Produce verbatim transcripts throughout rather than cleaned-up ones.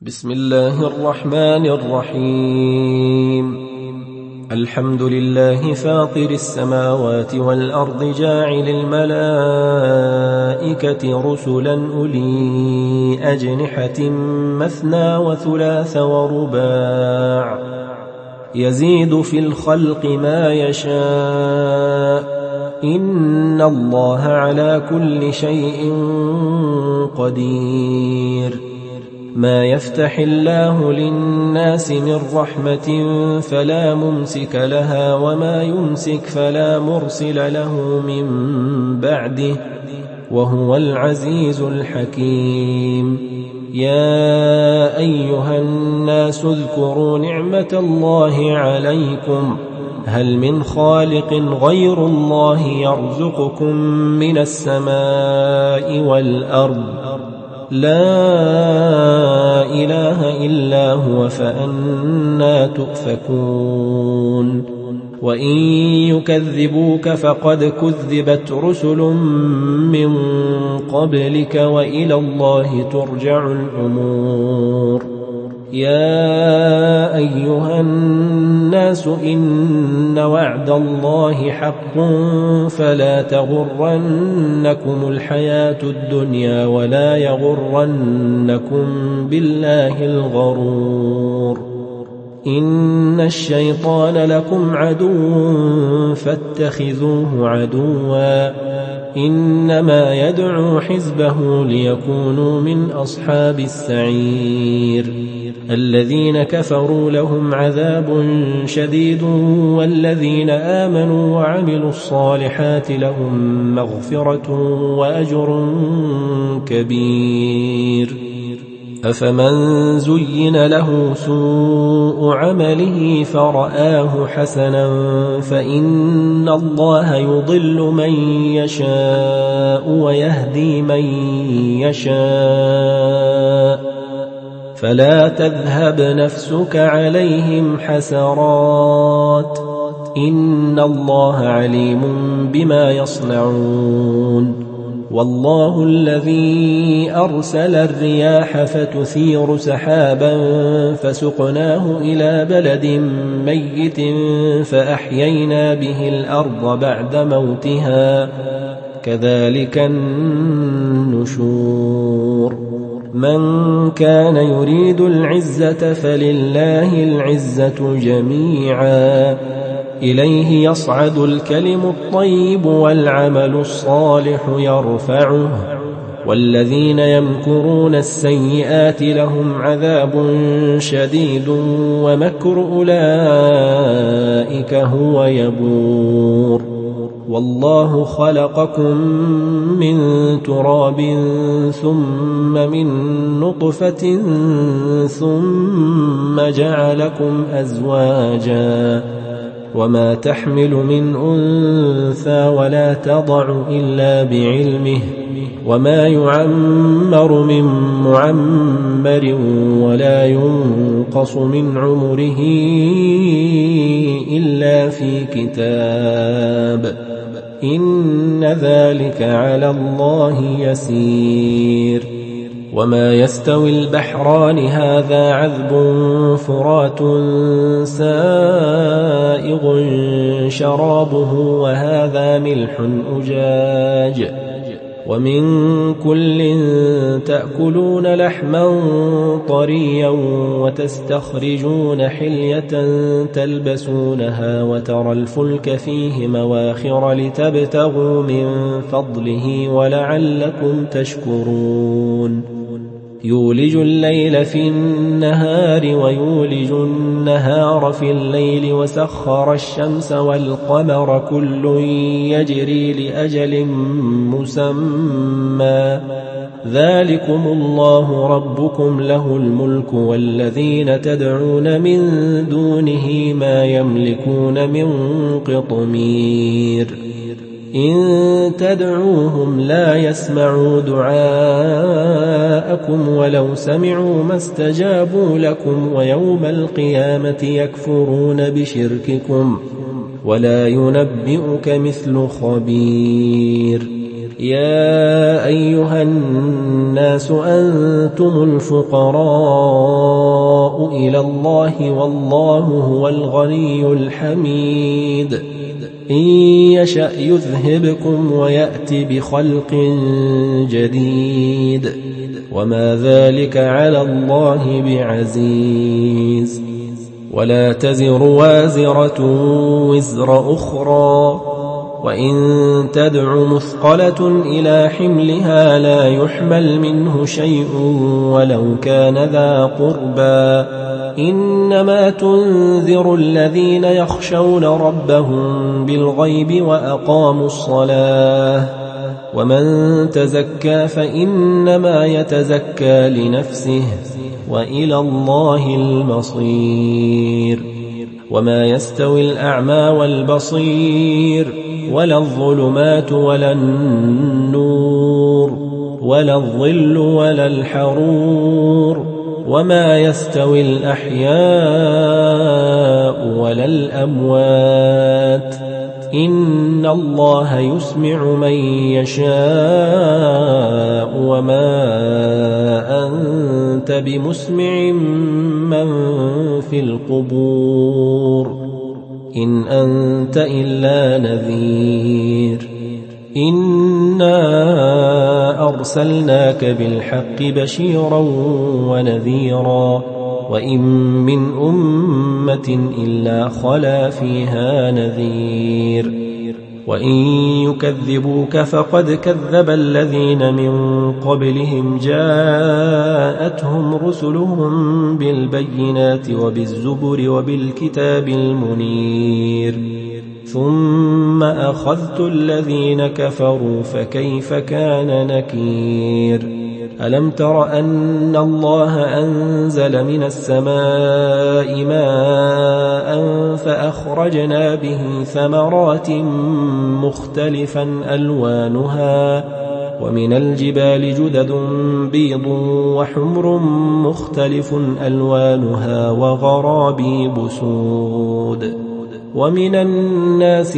بسم الله الرحمن الرحيم. الحمد لله فاطر السماوات والأرض جاعل الملائكة رسلا أولي أجنحة مثنى وثلاث ورباع يزيد في الخلق ما يشاء إن الله على كل شيء قدير. ما يفتح الله للناس من رحمة فلا ممسك لها وما يمسك فلا مرسل له من بعده وهو العزيز الحكيم. يا أيها الناس اذكروا نعمة الله عليكم هل من خالق غير الله يرزقكم من السماء والأرض لا إله إلا هو فأنى تؤفكون. وإن يكذبوك فقد كذبت رسل من قبلك وإلى الله ترجع الأمور. يا أيها الناس إن وعد الله حق فلا تغرنكم الحياة الدنيا ولا يغرنكم بالله الغرور. إن الشيطان لكم عدو فاتخذوه عدوا إنما يدعو حزبه ليكونوا من أصحاب السعير. الذين كفروا لهم عذاب شديد والذين آمنوا وعملوا الصالحات لهم مغفرة وأجر كبير. أفمن زين له سوء عمله فرآه حسنا فإن الله يضل من يشاء ويهدي من يشاء فلا تذهب نفسك عليهم حسرات إن الله عليم بما يصنعون. والله الذي أرسل الرياح فتثير سحابا فسقناه إلى بلد ميت فأحيينا به الأرض بعد موتها كذلك النشور. من كان يريد العزة فلله العزة جميعا إليه يصعد الكلم الطيب والعمل الصالح يرفعه والذين يمكرون السيئات لهم عذاب شديد ومكر أولئك هو يبور. والله خلقكم من تراب ثم من نطفة ثم جعلكم أزواجا وما تحمل من أنثى ولا تضع إلا بعلمه وما يعمر من معمر ولا ينقص من عمره إلا في كتاب إن ذلك على الله يسير. وما يستوي البحران هذا عذب فرات سائغ شرابه وهذا ملح أجاج ومن كل تأكلون لحما طريا وتستخرجون حلية تلبسونها وترى الفلك فيه مواخر لتبتغوا من فضله ولعلكم تشكرون. يولج الليل في النهار ويولج النهار في الليل وسخر الشمس والقمر كل يجري لأجل مسمى ذلكم الله ربكم له الملك والذين تدعون من دونه ما يملكون من قطمير. إن تدعوهم لا يسمعوا دعاءكم ولو سمعوا ما استجابوا لكم ويوم القيامة يكفرون بشرككم ولا ينبئك مثل خبير. يا أيها الناس أنتم الفقراء إلى الله والله هو الغني الحميد إن يشأ يذهبكم ويأتي بخلق جديد وما ذلك على الله بعزيز ولا تزر وازرة وزر أخرى وإن تدع مثقلة إلى حملها لا يحمل منه شيء ولو كان ذا قربى إنما تنذر الذين يخشون ربهم بالغيب وأقاموا الصلاة ومن تزكى فإنما يتزكى لنفسه وإلى الله المصير وما يستوي الأعمى والبصير ولا الظلمات ولا النور ولا الظل ولا الحرور وما يستوي الأحياء ولا الأموات إن الله يسمع من يشاء وما أنت بمسمع من في القبور إن أنت إلا نذير إنا أرسلناك بالحق بشيرا ونذيرا وإن من أمة إلا خلا فيها نذير وإن يكذبوك فقد كذب الذين من قبلهم جاءتهم رسلهم بالبينات وبالزبر وبالكتاب المنير ثم أخذت الذين كفروا فكيف كان نكير ألم تر أن الله أنزل من السماء ماء فأخرجنا به ثمرات مختلفا ألوانها ومن الجبال جدد بيض وحمر مختلف ألوانها وغرابيب سود ومن الناس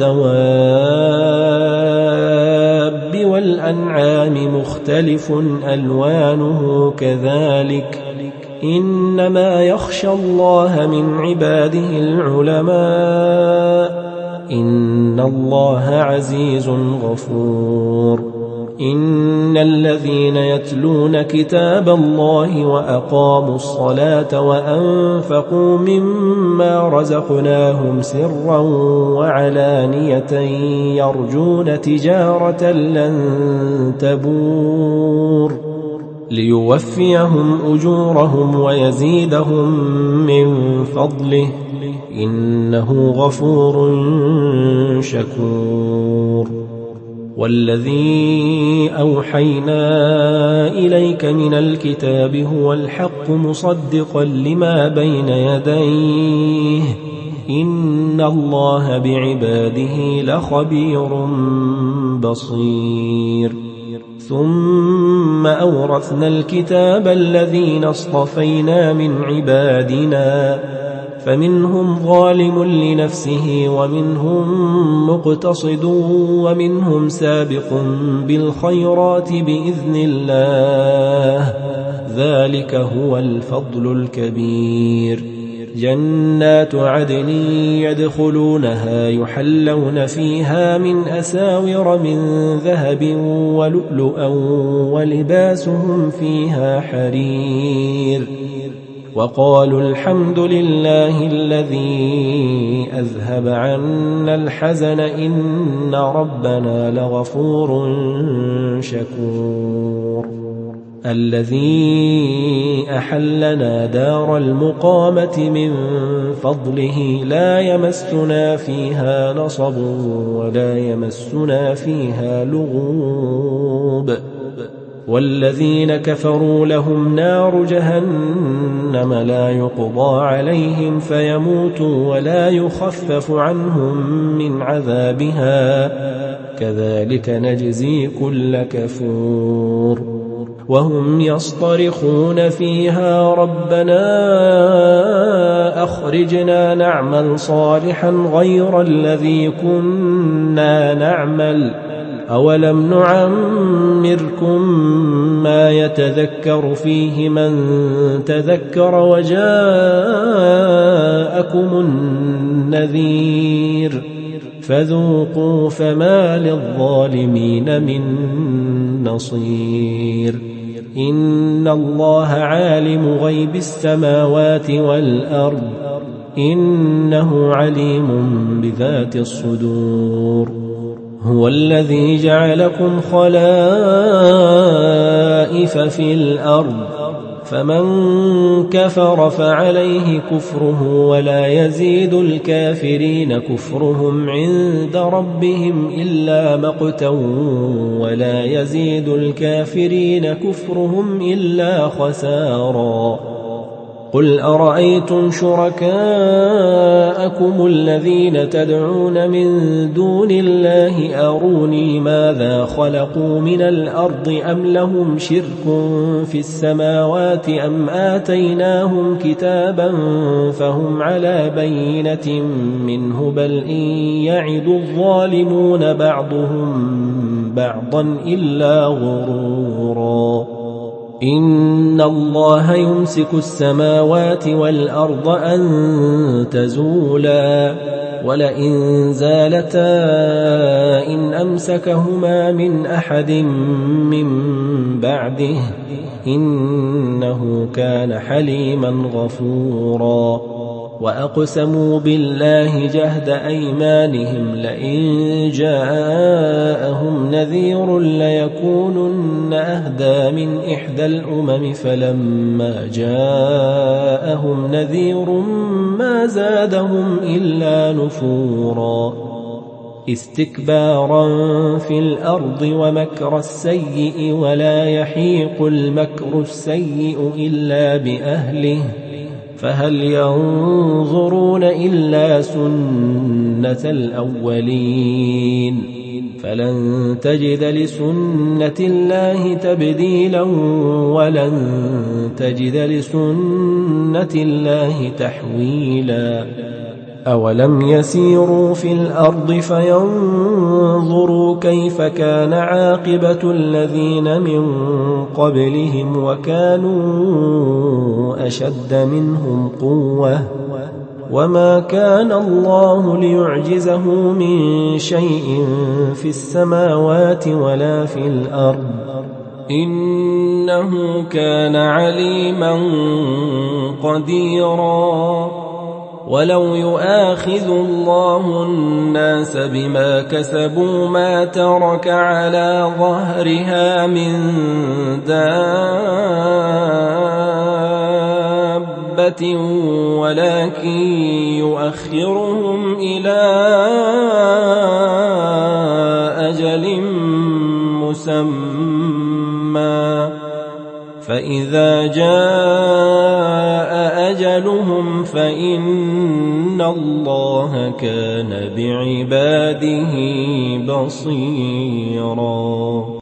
والدواب والأنعام مختلف ألوانه كذلك إنما يخشى الله من عباده العلماء إن الله عزيز غفور إن الذين يتلون كتاب الله وأقاموا الصلاة وأنفقوا مما رزقناهم سرا وعلانية يرجون تجارة لن تبور ليوفيهم أجورهم ويزيدهم من فضله إنه غفور شكور والذي أوحينا إليك من الكتاب هو الحق مصدقا لما بين يديه إن الله بعباده لخبير بصير ثم أورثنا الكتاب الذين اصطفينا من عبادنا فمنهم ظالم لنفسه ومنهم مقتصد ومنهم سابق بالخيرات بإذن الله ذلك هو الفضل الكبير جنات عدن يدخلونها يحلون فيها من أساور من ذهب ولؤلؤا ولباسهم فيها حرير وقالوا الحمد لله الذي أذهب عنا الحزن إن ربنا لغفور شكور الذي أحلنا دار المقامة من فضله لا يمسنا فيها نصب ولا يمسنا فيها لغوب والذين كفروا لهم نار جهنم لا يقضى عليهم فيموتوا ولا يخفف عنهم من عذابها كذلك نجزي كل كفور وهم يصطرخون فيها ربنا أخرجنا نعمل صالحا غير الذي كنا نعمل أولم نعمركم ما يتذكر فيه من تذكر وجاءكم النذير فذوقوا فما للظالمين من نصير إن الله عالم غيب السماوات والأرض إنه عليم بذات الصدور هو الذي جعلكم خلائف في الأرض فمن كفر فعليه كفره ولا يزيد الكافرين كفرهم عند ربهم إلا مقتا ولا يزيد الكافرين كفرهم إلا خسارا قل أرأيتم شركاءكم الذين تدعون من دون الله أروني ماذا خلقوا من الأرض أم لهم شرك في السماوات أم آتيناهم كتابا فهم على بينة منه بل إن يعد الظالمون بعضهم بعضا إلا غرورا إن الله يمسك السماوات والأرض أن تزولا ولئن زالتا إن أمسكهما من أحد من بعده إنه كان حليما غفورا وأقسموا بالله جهد أيمانهم لئن جاءهم نذير ليكونن أهدى من إحدى الأمم فلما جاءهم نذير ما زادهم إلا نفورا استكبارا في الأرض ومكر السيء ولا يحيق المكر السيء إلا بأهله فهل ينظرون إلا سنة الأولين فلن تجد لسنة الله تبديلا ولن تجد لسنة الله تحويلا أولم يسيروا في الأرض فينظروا كيف كان عاقبة الذين من قبلهم وكانوا أشد منهم قوة وما كان الله ليعجزه من شيء في السماوات ولا في الأرض إنه كان عليما قديرا ولو يؤاخذ الله الناس بما كسبوا ما ترك على ظهرها من دابة ولكن يؤخرهم إلى أجل مسمى فإذا جاء أجلهم فإن الله كان بعباده بصيرا.